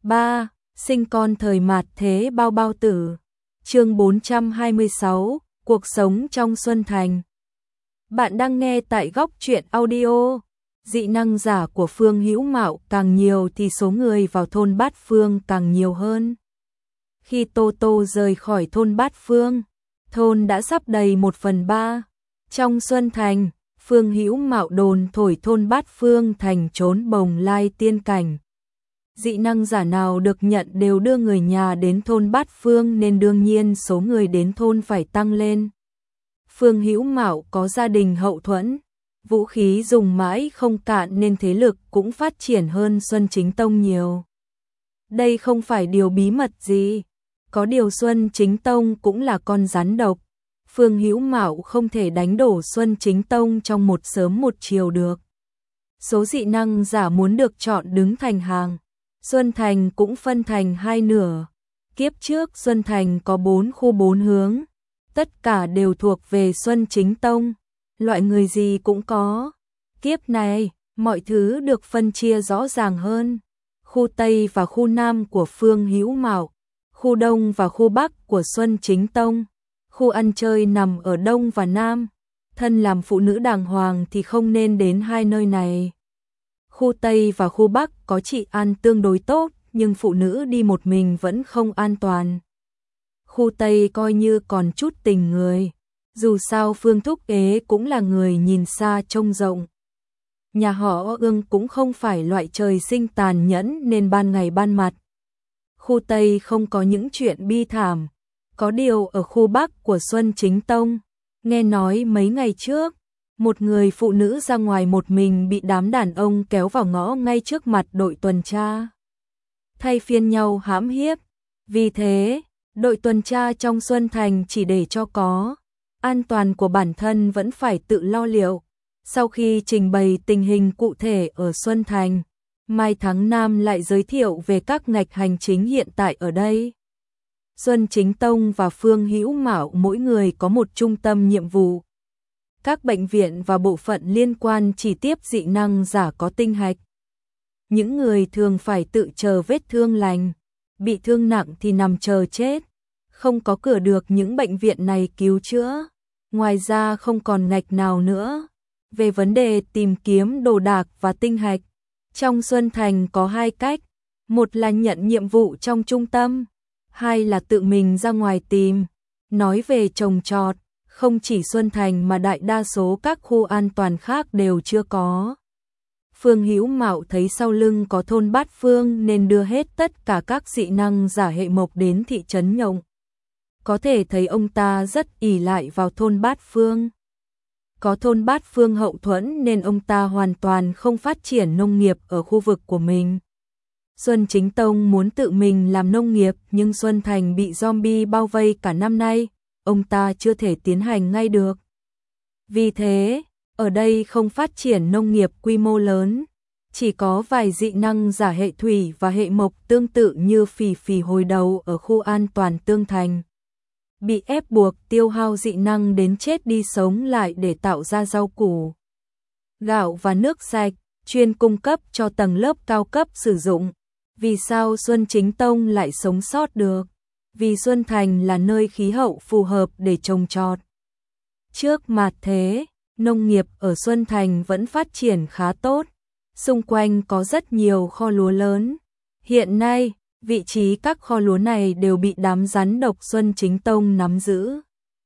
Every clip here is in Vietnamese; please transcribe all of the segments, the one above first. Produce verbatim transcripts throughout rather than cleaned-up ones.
ba. Sinh con thời mạt thế bao bao tử. Chương bốn trăm hai mươi sáu, cuộc sống trong Xuân Thành. Bạn đang nghe tại Góc Truyện Audio. Dị năng giả của Phương Hữu Mạo càng nhiều thì số người vào thôn Bát Phương càng nhiều hơn. Khi Tô Tô rời khỏi thôn Bát Phương, thôn đã sắp đầy một phần ba. Trong Xuân Thành, Phương Hữu Mạo đồn thổi thôn Bát Phương thành trốn bồng lai tiên cảnh. Dị năng giả nào được nhận đều đưa người nhà đến thôn Bát Phương nên đương nhiên số người đến thôn phải tăng lên. Phương Hữu Mạo có gia đình hậu thuẫn, vũ khí dùng mãi không cạn nên thế lực cũng phát triển hơn Xuân Chính Tông nhiều. Đây không phải điều bí mật gì, có điều Xuân Chính Tông cũng là con rắn độc. Phương Hữu Mạo không thể đánh đổ Xuân Chính Tông trong một sớm một chiều được. Số dị năng giả muốn được chọn đứng thành hàng. Xuân Thành cũng phân thành hai nửa. Kiếp trước Xuân Thành có bốn khu bốn hướng, tất cả đều thuộc về Xuân Chính Tông, loại người gì cũng có. Kiếp này, mọi thứ được phân chia rõ ràng hơn. Khu Tây và khu Nam của Phương Hữu Mạo, khu Đông và khu Bắc của Xuân Chính Tông. Khu ăn chơi nằm ở Đông và Nam, thân làm phụ nữ đàng hoàng thì không nên đến hai nơi này. Khu Tây và khu Bắc có trị an tương đối tốt, nhưng phụ nữ đi một mình vẫn không an toàn. Khu Tây coi như còn chút tình người, dù sao Phương Thúc Ế cũng là người nhìn xa trông rộng. Nhà họ Ương cũng không phải loại trời sinh tàn nhẫn nên ban ngày ban mặt. Khu Tây không có những chuyện bi thảm, có điều ở khu Bắc của Xuân Chính Tông, nghe nói mấy ngày trước, một người phụ nữ ra ngoài một mình bị đám đàn ông kéo vào ngõ ngay trước mặt đội tuần tra. Thay phiên nhau hãm hiếp. Vì thế, đội tuần tra trong Xuân Thành chỉ để cho có an toàn của bản thân vẫn phải tự lo liệu. Sau khi trình bày tình hình cụ thể ở Xuân Thành, Mai Thắng Nam lại giới thiệu về các ngạch hành chính hiện tại ở đây. Xuân Chính Tông và Phương Hữu Mạo mỗi người có một trung tâm nhiệm vụ. Các bệnh viện và bộ phận liên quan chỉ tiếp dị năng giả có tinh hạch. Những người thường phải tự chờ vết thương lành, bị thương nặng thì nằm chờ chết, không có cửa được những bệnh viện này cứu chữa. Ngoài ra không còn ngạch nào nữa. Về vấn đề tìm kiếm đồ đạc và tinh hạch, trong Xuân Thành có hai cách, một là nhận nhiệm vụ trong trung tâm, hai là tự mình ra ngoài tìm. Nói về trồng trọt, không chỉ Xuân Thành mà đại đa số các khu an toàn khác đều chưa có. Phương Hữu Mạo thấy sau lưng có thôn Bát Phương nên đưa hết tất cả các dị năng giả hệ mộc đến thị trấn Nhộng. Có thể thấy ông ta rất ỷ lại vào thôn Bát Phương. Có thôn Bát Phương hậu thuẫn nên ông ta hoàn toàn không phát triển nông nghiệp ở khu vực của mình. Xuân Chính Tông muốn tự mình làm nông nghiệp nhưng Xuân Thành bị zombie bao vây cả năm nay, ông ta chưa thể tiến hành ngay được. Vì thế, ở đây không phát triển nông nghiệp quy mô lớn, chỉ có vài dị năng giả hệ thủy và hệ mộc tương tự như Phỉ Phỉ hồi đầu ở khu an toàn Tương Thành. Bị ép buộc tiêu hao dị năng đến chết đi sống lại để tạo ra rau củ, gạo và nước sạch, chuyên cung cấp cho tầng lớp cao cấp sử dụng. Vì sao Xuân Chính Tông lại sống sót được? Vì Xuân Thành là nơi khí hậu phù hợp để trồng trọt. Trước mạt thế, nông nghiệp ở Xuân Thành vẫn phát triển khá tốt, xung quanh có rất nhiều kho lúa lớn. Hiện nay, vị trí các kho lúa này đều bị đám rắn độc Xuân Chính Tông nắm giữ.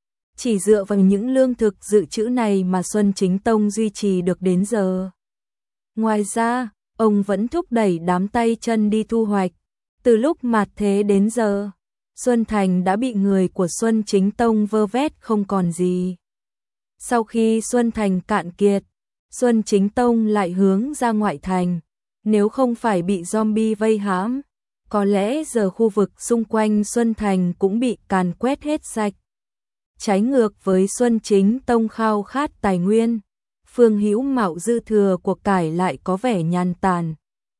Chỉ dựa vào những lương thực dự trữ này mà Xuân Chính Tông duy trì được đến giờ. Ngoài ra, ông vẫn thúc đẩy đám tay chân đi thu hoạch. Từ lúc mạt thế đến giờ, Xuân Thành đã bị người của Xuân Chính Tông vơ vét không còn gì. Sau khi Xuân Thành cạn kiệt, Xuân Chính Tông lại hướng ra ngoại thành. Nếu không phải bị zombie vây hãm, có lẽ giờ khu vực xung quanh Xuân Thành cũng bị càn quét hết sạch. Trái ngược với Xuân Chính Tông khao khát tài nguyên, Phương Hữu Mạo dư thừa của cải lại có vẻ nhàn tản,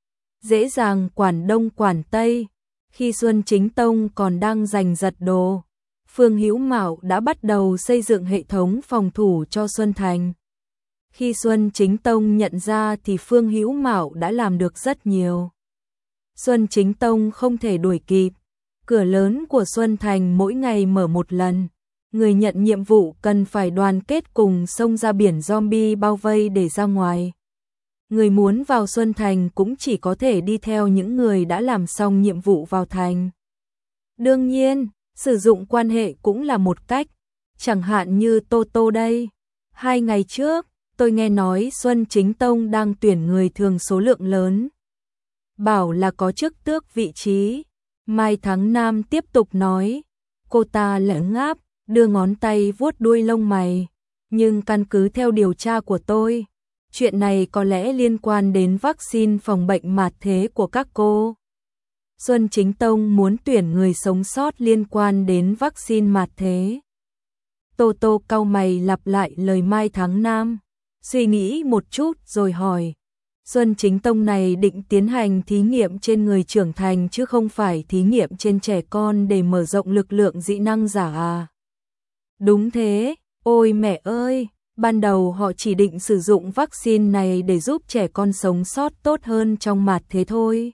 dễ dàng quản đông quản tây. Khi Xuân Chính Tông còn đang giành giật đồ, Phương Hữu Mạo đã bắt đầu xây dựng hệ thống phòng thủ cho Xuân Thành. Khi Xuân Chính Tông nhận ra thì Phương Hữu Mạo đã làm được rất nhiều. Xuân Chính Tông không thể đuổi kịp. Cửa lớn của Xuân Thành mỗi ngày mở một lần. Người nhận nhiệm vụ cần phải đoàn kết cùng xông ra biển zombie bao vây để ra ngoài. Người muốn vào Xuân Thành cũng chỉ có thể đi theo những người đã làm xong nhiệm vụ vào thành. Đương nhiên, sử dụng quan hệ cũng là một cách. Chẳng hạn như Tô Tô đây. Hai ngày trước, tôi nghe nói Xuân Chính Tông đang tuyển người thường số lượng lớn. Bảo là có chức tước vị trí. Mai Thắng Nam tiếp tục nói. Cô ta lỡ ngáp, đưa ngón tay vuốt đuôi lông mày. Nhưng căn cứ theo điều tra của tôi, chuyện này có lẽ liên quan đến vaccine phòng bệnh mạt thế của các cô. Xuân Chính Tông muốn tuyển người sống sót liên quan đến vaccine mạt thế. Tô Tô cau mày lặp lại lời Mai Thắng Nam, suy nghĩ một chút rồi hỏi. Xuân Chính Tông này định tiến hành thí nghiệm trên người trưởng thành chứ không phải thí nghiệm trên trẻ con để mở rộng lực lượng dị năng giả à? Đúng thế, ôi mẹ ơi, ban đầu họ chỉ định sử dụng vaccine này để giúp trẻ con sống sót tốt hơn trong mạt thế thôi.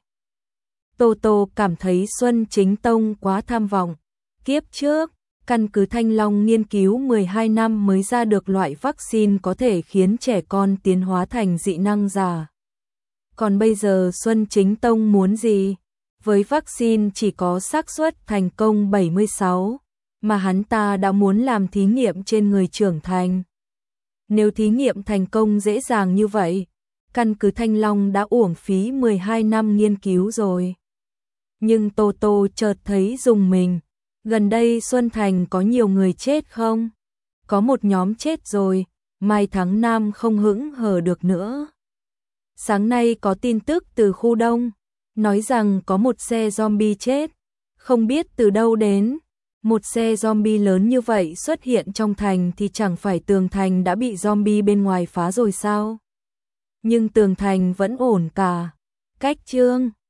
Tô Tô cảm thấy Xuân Chính Tông quá tham vọng. Kiếp trước, căn cứ Thanh Long nghiên cứu mười hai năm mới ra được loại vaccine có thể khiến trẻ con tiến hóa thành dị năng giả. Còn bây giờ Xuân Chính Tông muốn gì? Với vaccine chỉ có xác suất thành công bảy mươi sáu, mà hắn ta đã muốn làm thí nghiệm trên người trưởng thành. Nếu thí nghiệm thành công dễ dàng như vậy, căn cứ Thanh Long đã uổng phí mười hai năm nghiên cứu rồi. Nhưng Tô Tô chợt thấy rùng mình. Gần đây Xuân Thành có nhiều người chết không? Có một nhóm chết rồi, Mai Thắng Nam không hững hờ được nữa. Sáng nay có tin tức từ khu đông, nói rằng có một xe zombie chết, không biết từ đâu đến. Một xe zombie lớn như vậy xuất hiện trong thành thì chẳng phải tường thành đã bị zombie bên ngoài phá rồi sao? Nhưng tường thành vẫn ổn cả. Cách chương